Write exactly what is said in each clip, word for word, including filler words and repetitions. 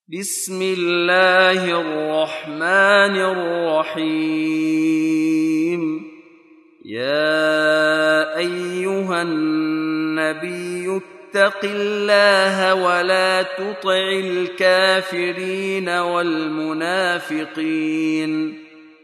بسم الله الرحمن الرحيم. يا أيها النبي اتق الله ولا تطع الكافرين والمنافقين،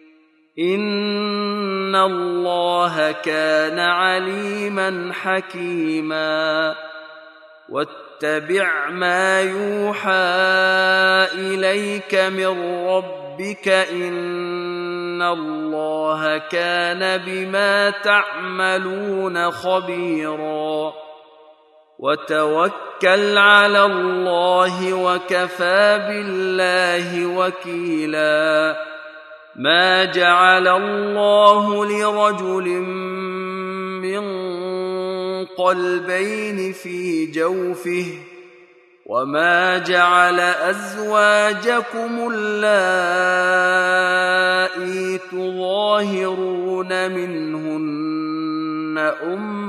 إن الله كان عليما حكيما. واتبع ما يوحى إليك من ربك، إن الله كان بما تعملون خبيرا. وتوكل على الله وكفى بالله وكيلا. ما جعل الله لرجل من قلبين في جوفه، وما جعل أزواجكم اللائي تظاهرون منهن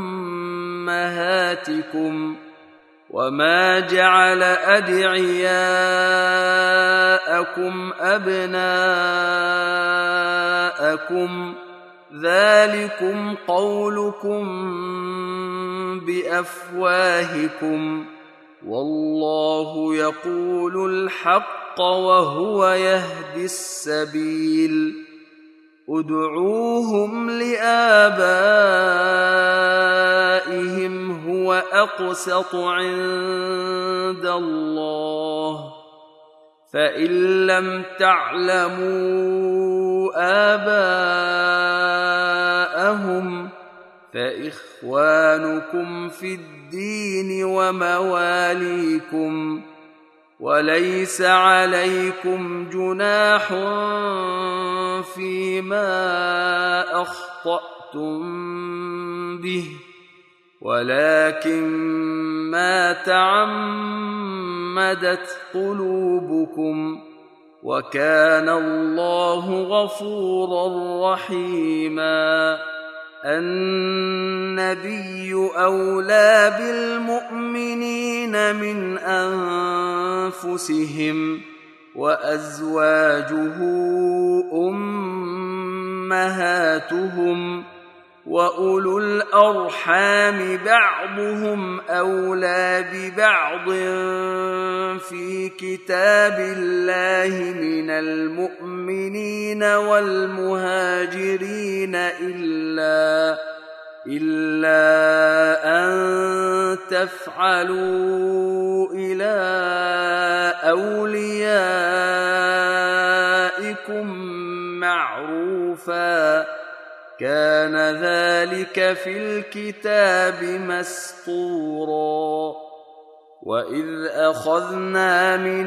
أمهاتكم، وما جعل أدعياءكم أبناءكم، ذلكم قولكم بأفواهكم، والله يقول الحق وهو يهدي السبيل. ادعوهم لآبائهم هو أقسط عند الله، فإن لم تعلموا آباءهم فإخوانكم في الدين ومواليكم، وليس عليكم جناح فيما أخطأتم به، ولكن ما تعمدت قلوبكم، وكان الله غفورا رحيما. النبي أولى بالمؤمنين من أنفسهم، وأزواجه أمهاتهم، وأولو الأرحام بعضهم أولى ببعض في كتاب الله من المؤمنين والمهاجرين إلا إلا أن تفعلوا إلى أوليائكم معروفا، كان ذلك في الكتاب مسطورا. وإذ أخذنا من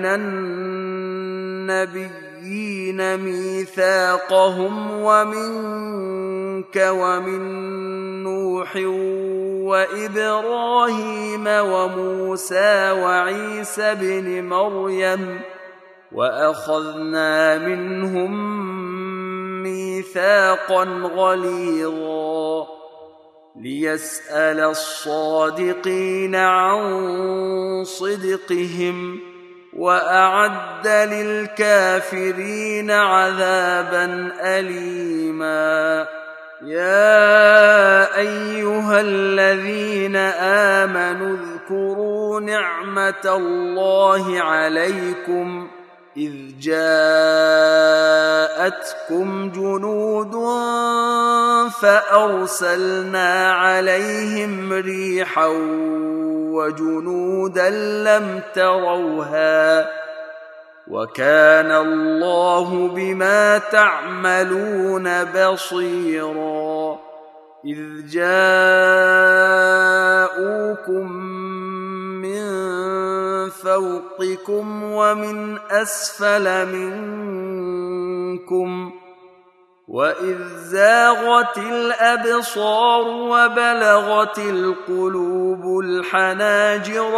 النبيين ميثاقهم ومنك ومن نوح وإبراهيم وموسى وعيسى بن مريم، وأخذنا منهم ميثاقا غليظا، ليسأل الصادقين عن صدقهم، وأعد للكافرين عذابا أليما. يا أيها الذين آمنوا اذكروا نعمة الله عليكم إذ جاءتكم جنود فأرسلنا عليهم ريحا وجنودا لم تروها، وكان الله بما تعملون بصيرا. إذ جاءوكم من فوقكم ومن أسفل منكم، وإذ زاغت الأبصار وبلغت القلوب الحناجر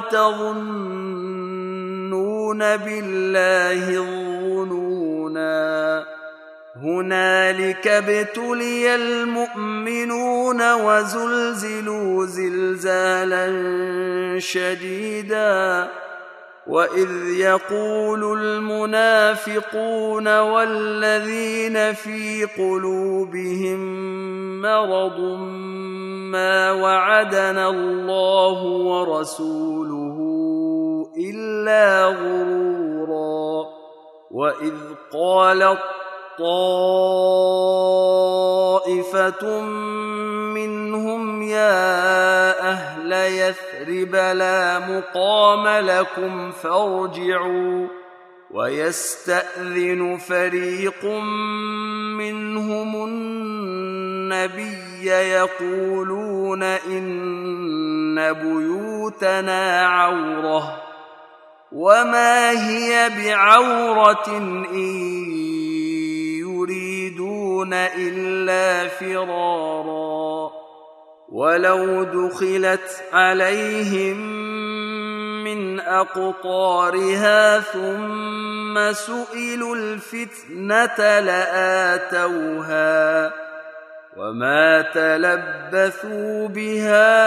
وتظنون بالله الظنونا. هنالك ابتلي المؤمنون وزلزلوا زلزالا شديدا وإذ يقول المنافقون والذين في قلوبهم مرض ما وعدنا الله ورسوله إلا غرورا وإذ قالت طائفة منهم يا أهل يثرب لا مقام لكم فارجعوا ويستأذن فريق منهم النبي يقولون إن بيوتنا عورة وما هي بعورة إن يريدون إلا فرارا ولو دخلت عليهم من أقطارها ثم سئلوا الفتنة لآتوها وما تلبثوا بها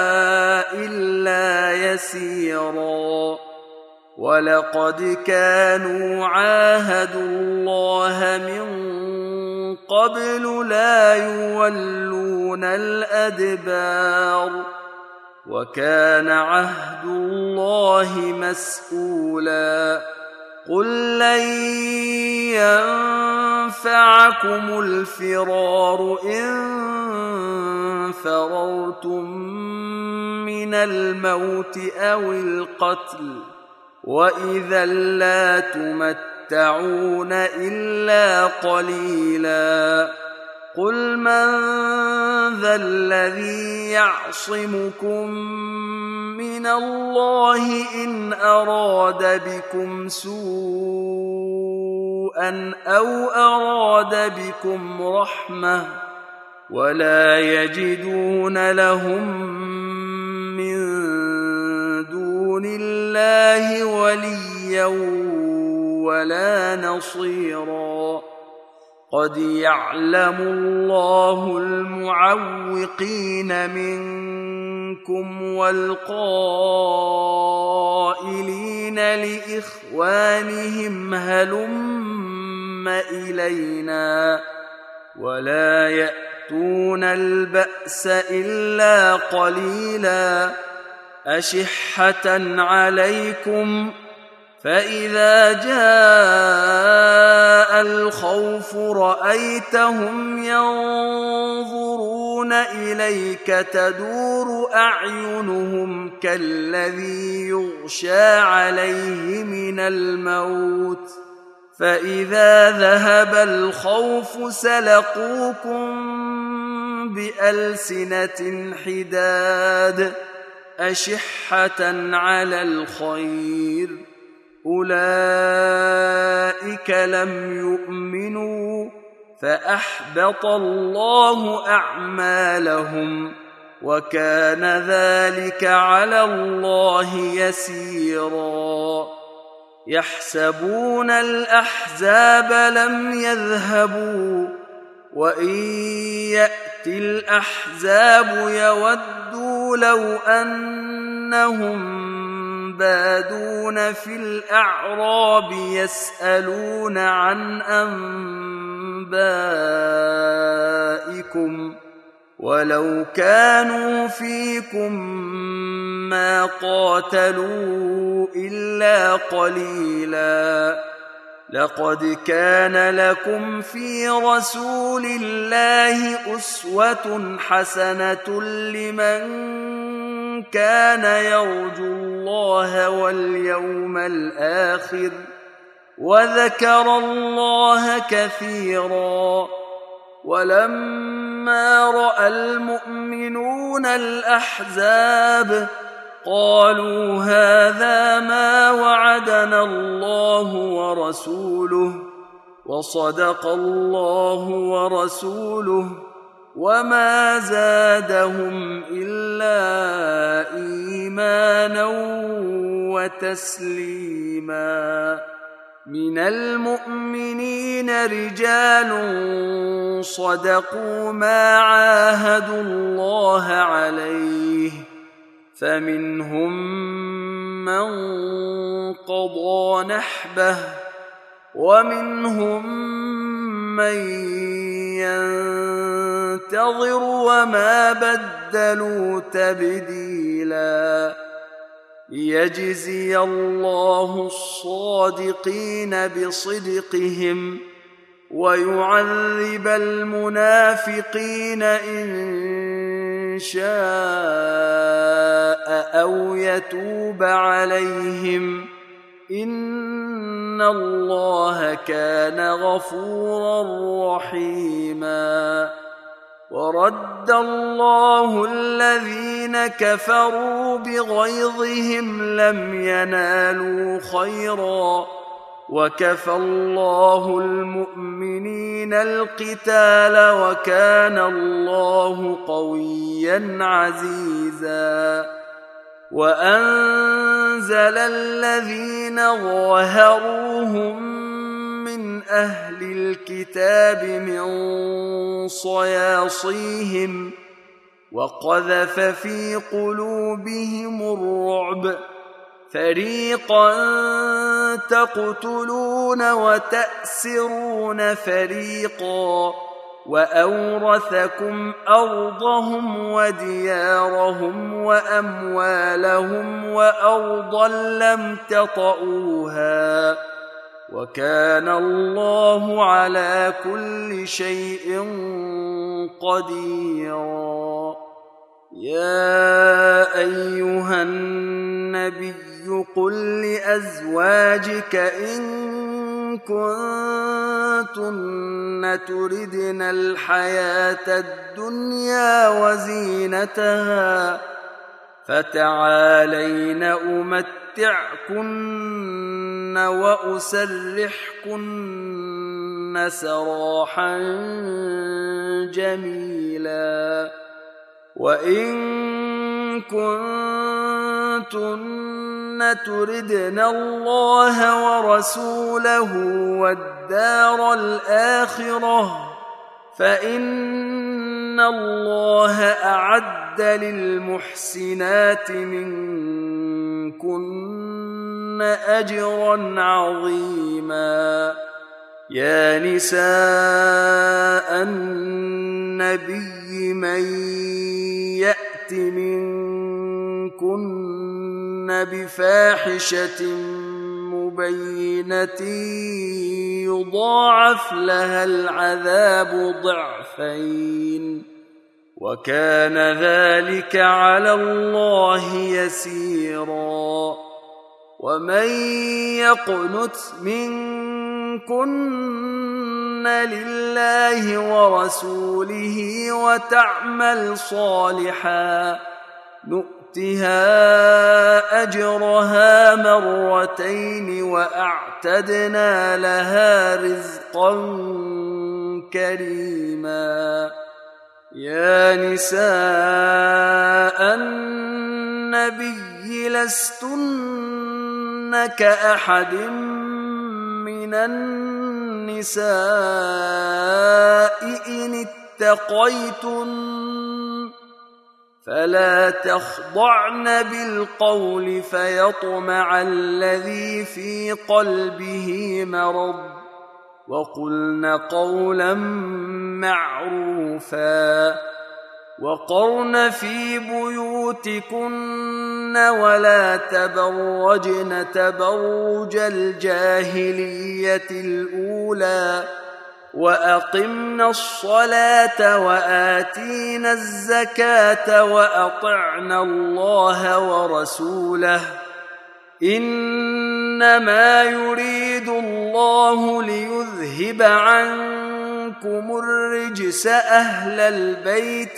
إلا يسيرا ولقد كانوا عاهدوا الله من قبل لا يولون الأدبار وكان عهد الله مسؤولا قل لن ينفعكم الفرار إن فررتم من الموت أو القتل وإذا لا تمتعون إلا قليلا قل من ذا الذي يعصمكم من الله إن أراد بكم سوءا أو أراد بكم رحمة ولا يجدون لهم من دون الله وليا ولا نصيرا قد يعلم الله المعوقين منكم والقائلين لإخوانهم هلم إلينا ولا يأتون البأس إلا قليلا أشحة عليكم فإذا جاء الخوف رأيتهم ينظرون إليك تدور أعينهم كالذي يغشى عليه من الموت فإذا ذهب الخوف سلقوكم بألسنة حداد أشحة على الخير أولئك لم يؤمنوا فأحبط الله أعمالهم وكان ذلك على الله يسيرا يحسبون الأحزاب لم يذهبوا وإن يأتي الأحزاب يودوا لو أنهم بادون في الأعراب يسألون عن أنبائكم ولو كانوا فيكم ما قاتلوا إلا قليلا لقد كان لكم في رسول الله أسوة حسنة لمن كان يرجو الله واليوم الآخر وذكر الله كثيرا ولما رأى المؤمنون الأحزاب قالوا هذا ما وعدنا الله ورسوله وصدق الله ورسوله وما زادهم إلا إيمانا وتسليما من المؤمنين رجال صدقوا ما عاهدوا الله عليه فمنهم من قضى نحبه ومنهم من ينتظر وما بدلوا تبديلا ليجزي الله الصادقين بصدقهم ويعذب المنافقين إن شاء أو يتوب عليهم إن الله كان غفورا رحيما ورد الله الذين كفروا بغيظهم لم ينالوا خيرا وكفى الله المؤمنين القتال وكان الله قويا عزيزا وأنزل الذين ظاهروهم من أهل الكتاب من صياصيهم وقذف في قلوبهم الرعب فريقا تقتلون وتأسرون فريقا وأورثكم أرضهم وديارهم وأموالهم وأرضا لم تطئوها وكان الله على كل شيء قديرا يا أيها النبي قل لأزواجك إن كنتن تردن الحياة الدنيا وزينتها فتعالين أمتعكن وأسرحكن سراحا جميلا وإن كنتن تردن الله ورسوله والدار الآخرة فإن الله أعد للمحسنات منكن أجرا عظيما يا نساء النبي من يأت منكن بفاحشة مبينة يضاعف لها العذاب ضعفين وكان ذلك على الله يسيرا ومن يقنت منكن لله ورسوله وتعمل صالحا نؤتها أجرها مرتين وأعتدنا لها رزقا كريما يا نساء النبي لستن كأحد من النساء إن اتقيتن فلا تخضعن بالقول فيطمع الذي في قلبه مرض وقلن قولا معروفا وقرن في بيوتكن ولا تبرجن تبرج الجاهلية الأولى وأقمنا الصلاة وآتينا الزكاة وأطعنا الله ورسوله إنما يريد الله ليذهب عنكم الرجس أهل البيت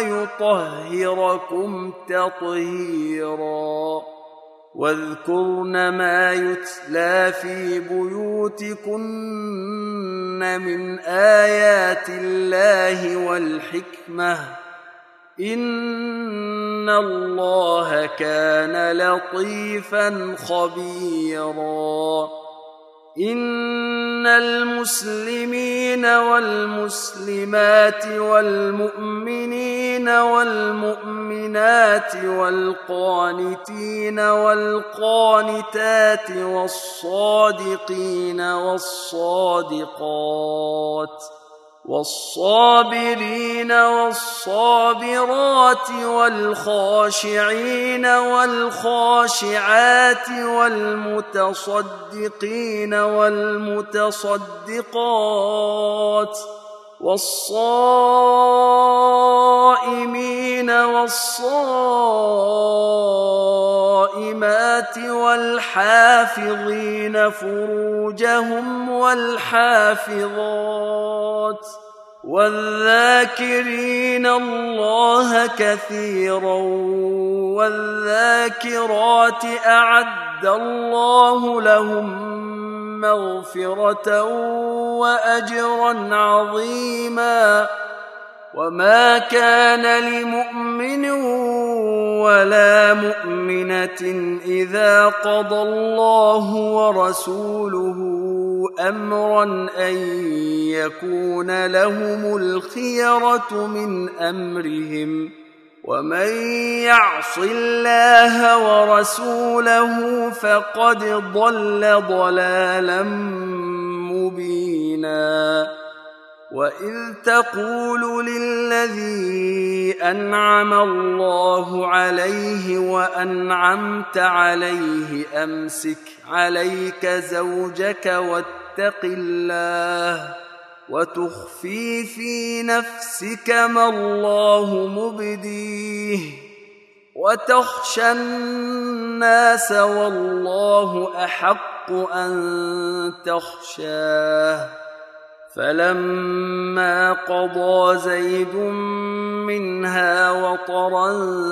ويطهركم تطهيرا واذكرن ما يتلى في بيوتكن من آيات الله والحكمة إن الله كان لطيفا خبيرا إن المسلمين والمسلمات والمؤمنين والمؤمنات والقانتين والقانتات والصادقين والصادقات والصابرين والصابرات والخاشعين والخاشعات والمتصدقين والمتصدقات والصائمين والصائمات والحافظين فروجهم والحافظات والذاكرين الله كثيرا والذاكرات أعد الله لهم مغفرة وأجرا عظيما. وما كان لمؤمن ولا مؤمنة إذا قضى الله ورسوله أمرا أن يكون لهم الخيرة من أمرهم ومن يعص الله ورسوله فقد ضل ضلالا مبينا. وإذ تقول للذي أنعم الله عليه وأنعمت عليه أمسك عليك زوجك واتق الله وتخفي في نفسك ما الله مبديه وتخشى الناس والله أحق أن تخشاه. فلما قضى زيد منها وطرا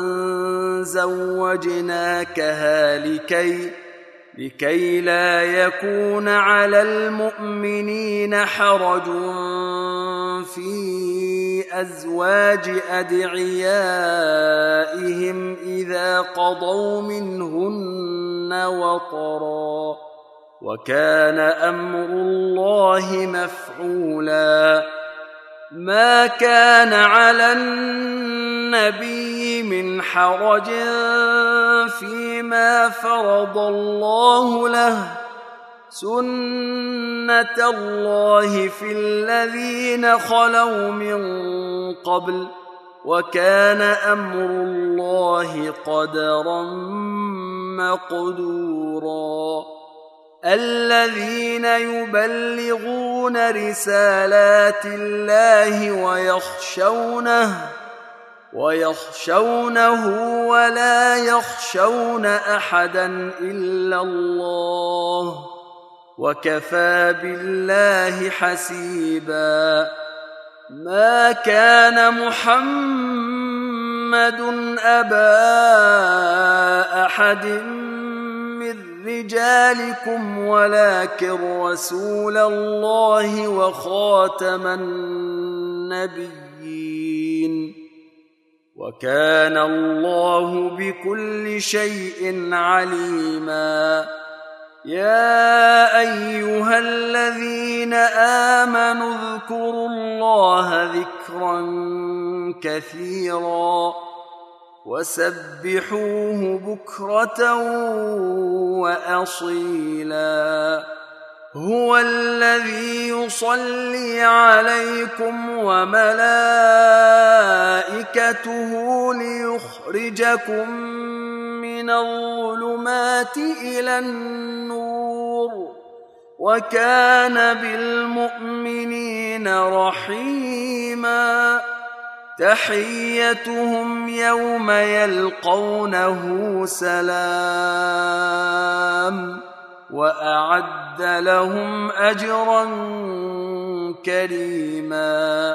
زوجناكها لكي لكي لا يكون على المؤمنين حرج في أزواج أدعيائهم إذا قضوا منهن وطرا وكان أمر الله مفعولا. ما كان على النبي من حرج فيما فرض الله له سنة الله في الذين خلوا من قبل وكان أمر الله قدرا مقدورا. الذين يبلغون رسالات الله ويخشونه ويخشونه ولا يخشون أحدا إلا الله وكفى بالله حسيبا. ما كان محمد أبا أحد من رجالكم ولكن رسول الله وخاتم النبيين وكان الله بكل شيء عليما. يا أيها الذين آمنوا اذكروا الله ذكرا كثيرا وسبحوه بكرة وأصيلا. هو الذي يصلي عليكم وملائكته ليخرجكم من الظلمات إلى النور وكان بالمؤمنين رحيما. تحيتهم يوم يلقونه سلام وأعد لهم أجرا كريما.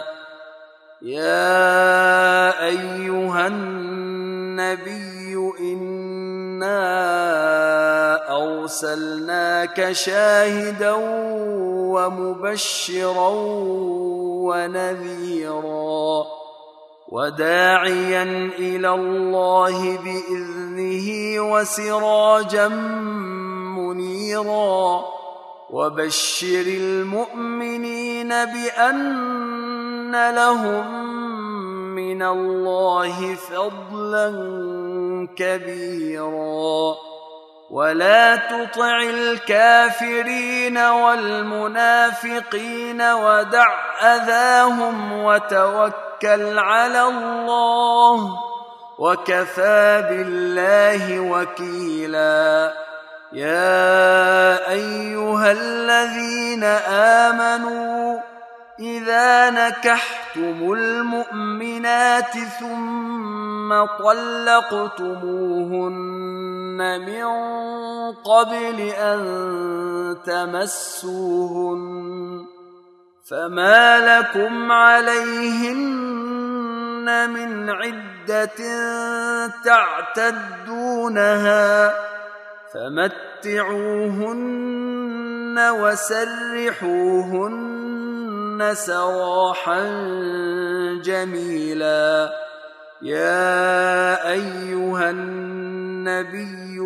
يا أيها النبي إنا أرسلناك شاهدا ومبشرا ونذيرا وداعيا إلى الله بإذنه وسراجا منيرا وبشر المؤمنين بأن لهم من الله فضلا كبيرا ولا تطع الكافرين والمنافقين ودع أذاهم وتوكل على الله وكفى بالله وكيلا يا أيها الذين آمنوا إذا نكحتم المؤمنات ثم طلقتموهن من قبل أن تمسوهن فما لكم عليهن من عدة تعتدونها فمتعوهن وسرحوهن سراحا جميلا يا أيها النبي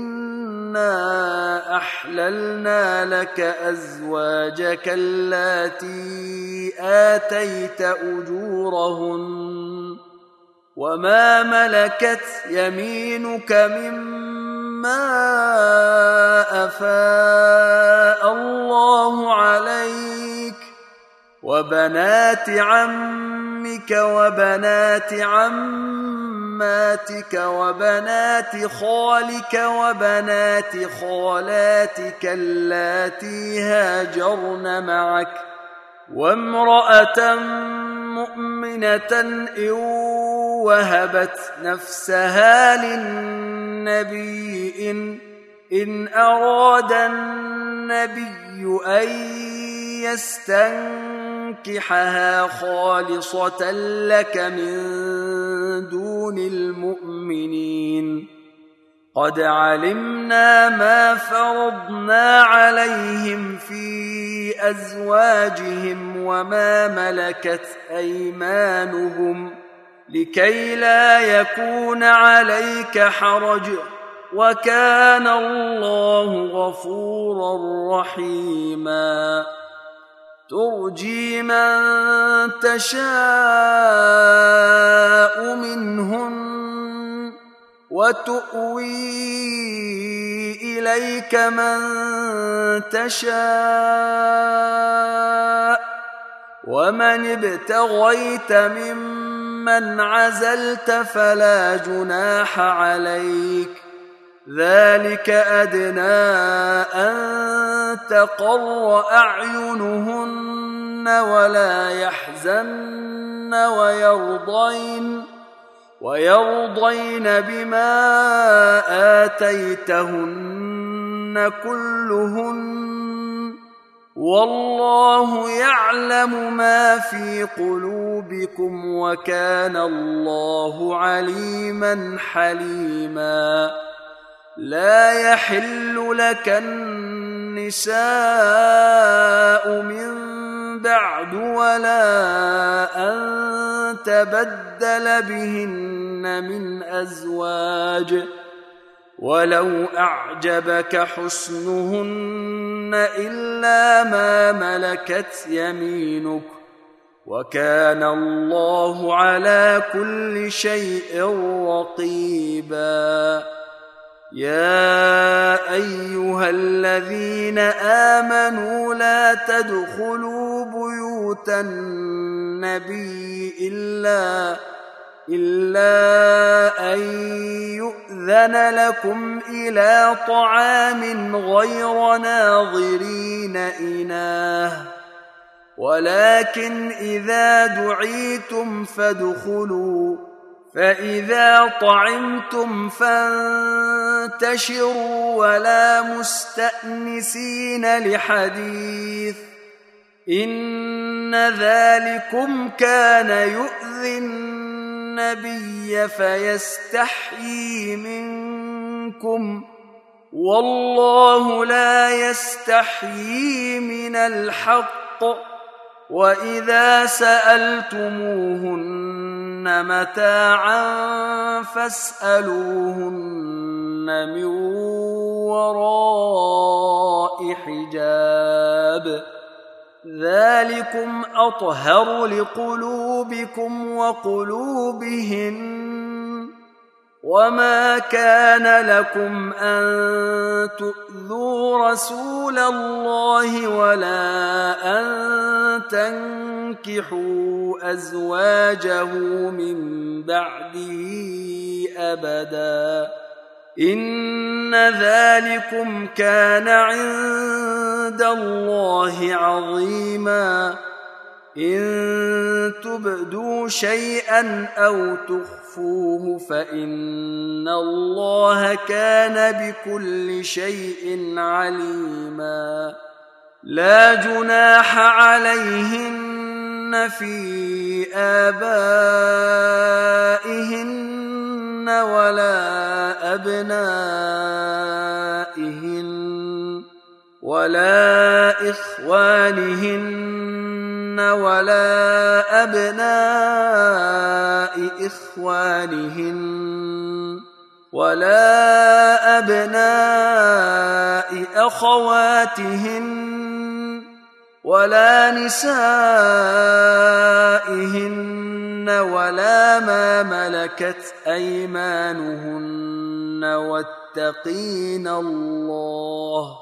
إنا أحللنا لك أزواجك اللاتي آتيت أجورهن وما ملكت يمينك مما أفاء الله عليك وبنات عمك وبنات عماتك وبنات خالك وبنات خالاتك اللاتي هاجرن معك وامرأة مؤمنة إن وهبت نفسها للنبي إن, إن أراد النبي أن يستنكحها خالصة لك من دون المؤمنين قد علمنا ما فرضنا عليهم في أزواجهم وما ملكت أيمانهم لكي لا يكون عليك حرج وكان الله غفورا رحيما ترجي من تشاء منهن وتؤوي إليك من تشاء ومن ابتغيت ممن عزلت فلا جناح عليك ذلك أدنى أن تقر أعينهن ولا يحزن ويرضين ويرضين بما آتيتهن كلهن والله يعلم ما في قلوبكم وكان الله عليما حليما لا يحل لك النساء من بعد ولا أن تبدل بهن من أزواج ولو أعجبك حسنهن إلا ما ملكت يمينك وكان الله على كل شيء رقيبا يا أيها الذين آمنوا لا تدخلوا بيوت النبي إلا إلا أن يؤذن لكم إلى طعام غير ناظرين إناه ولكن إذا دعيتم فادخلوا فإذا طعمتم فانتشروا ولا مستأنسين لحديث إن ذلكم كان يؤذي النبي فيستحيي منكم والله لا يستحيي من الحق وإذا سألتموهن متاعا فاسألوهن من وراء حجاب ذلكم أطهر لقلوبكم وقلوبهن وما كان لكم أن تؤذوا رسول الله ولا أن تنكحوا أزواجه من بعده أبدا إن ذلكم كان عند الله عظيما إن تبدوا شيئا أو تخفوه فإن الله كان بكل شيء عليما لا جناح عليهن في آبائهن ولا أبنائهن ولا إخوانهن ولا أبناء إخوانهن ولا أبناء أخواتهن ولا نسائهن ولا ما ملكت أيمانهن واتقين الله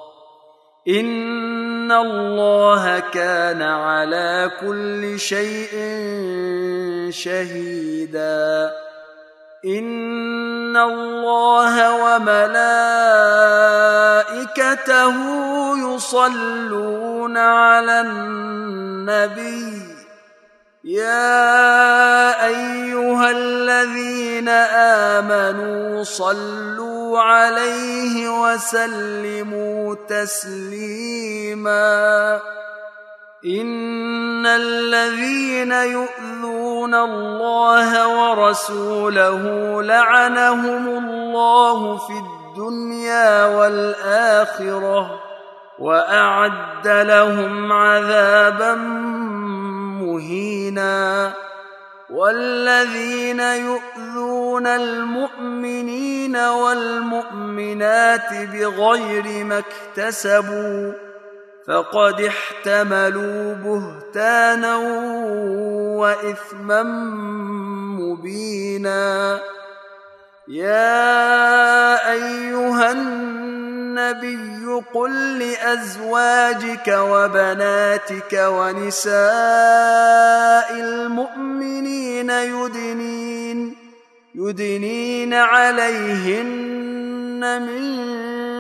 إن الله كان على كل شيء شهيدا إن الله وملائكته يصلون على النبي يا أيها الذين آمنوا صلوا عليه وسلموا تسليما إن الذين يؤذون الله ورسوله لعنهم الله في الدنيا والآخرة وأعد لهم عذابا مهينا والذين يؤذون المؤمنين والمؤمنات بغير ما اكتسبوا فقد احتملوا بهتانا وإثما مبينا يا أيها النبي قل لأزواجك وبناتك ونساء المؤمنين يدنين, يدنين عليهن من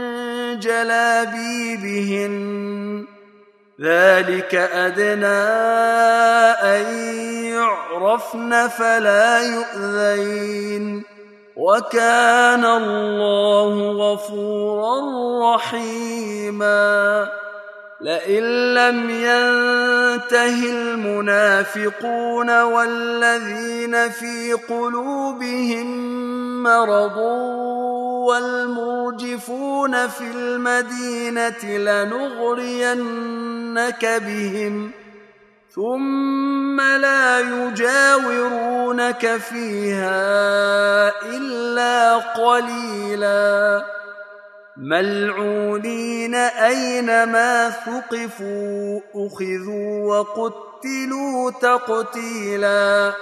جلابيبهن ذلك أدنى أن يعرفن فلا يؤذين وكان الله غفورا رحيما لئن لم ينته المنافقون والذين في قلوبهم مرض والمرجفون في المدينة لنغرينك بهم ثم لا يجاورونك فيها إلا قليلا ملعونين أينما ثقفوا أخذوا وقتلوا تقتيلا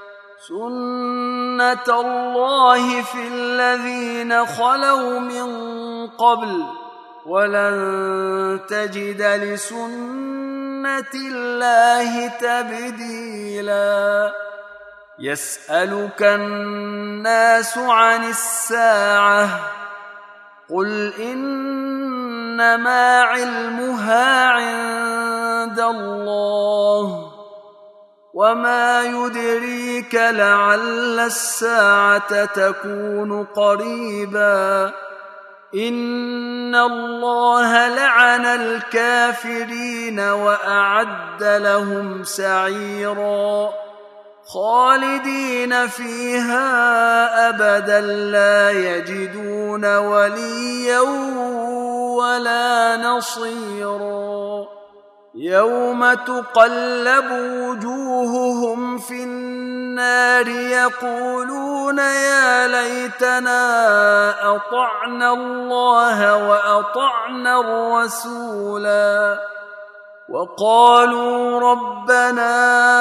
سنة الله في الذين خلوا من قبل ولن تجد لسنة الله تبديلا يسألك الناس عن الساعة قل إنما علمها عند الله وما يدريك لعل الساعة تكون قريبا إن الله لعن الكافرين وأعد لهم سعيرا خالدين فيها أبدا لا يجدون وليا ولا نصيرا يوم تقلب وجوههم في النار يقولون يا ليتنا أطعنا الله وأطعنا الرسولا وقالوا ربنا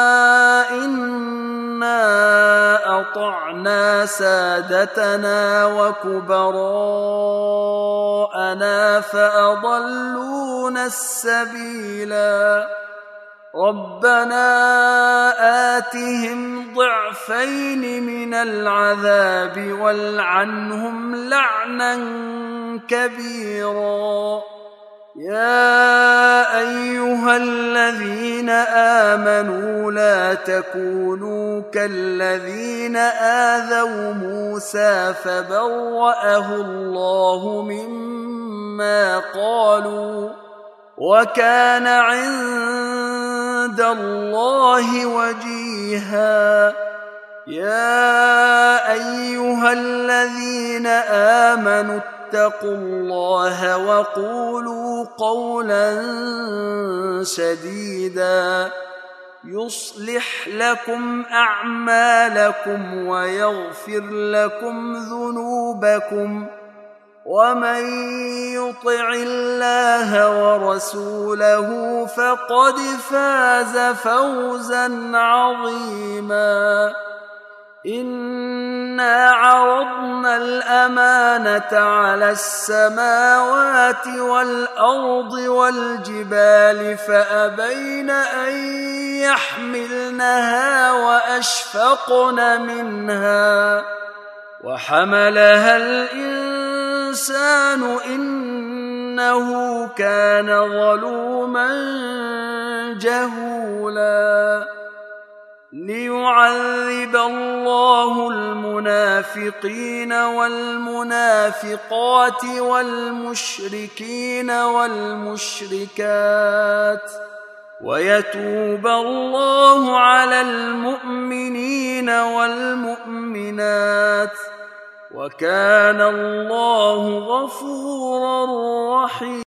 إنا أطعنا سادتنا وكبراءنا فأضلونا السبيلا ربنا آتهم ضعفين من العذاب والعنهم لعنا كبيرا يا أيها الذين آمنوا لا تكونوا كالذين آذوا موسى فبرأه الله مما قالوا وكان عند الله وجيها يا أيها الذين آمنوا اتقوا الله وقولوا قولا سديدا يصلح لكم أعمالكم ويغفر لكم ذنوبكم ومن يطع الله ورسوله فقد فاز فوزا عظيما إنا عرضنا الأمانة على السماوات والأرض والجبال فأبين أن يحملنها وأشفقن منها وحملها الإنسان إنه كان ظلوما جهولا ليعذب الله المنافقين والمنافقات والمشركين والمشركات ويتوب الله على المؤمنين والمؤمنات وكان الله غفورا رحيما.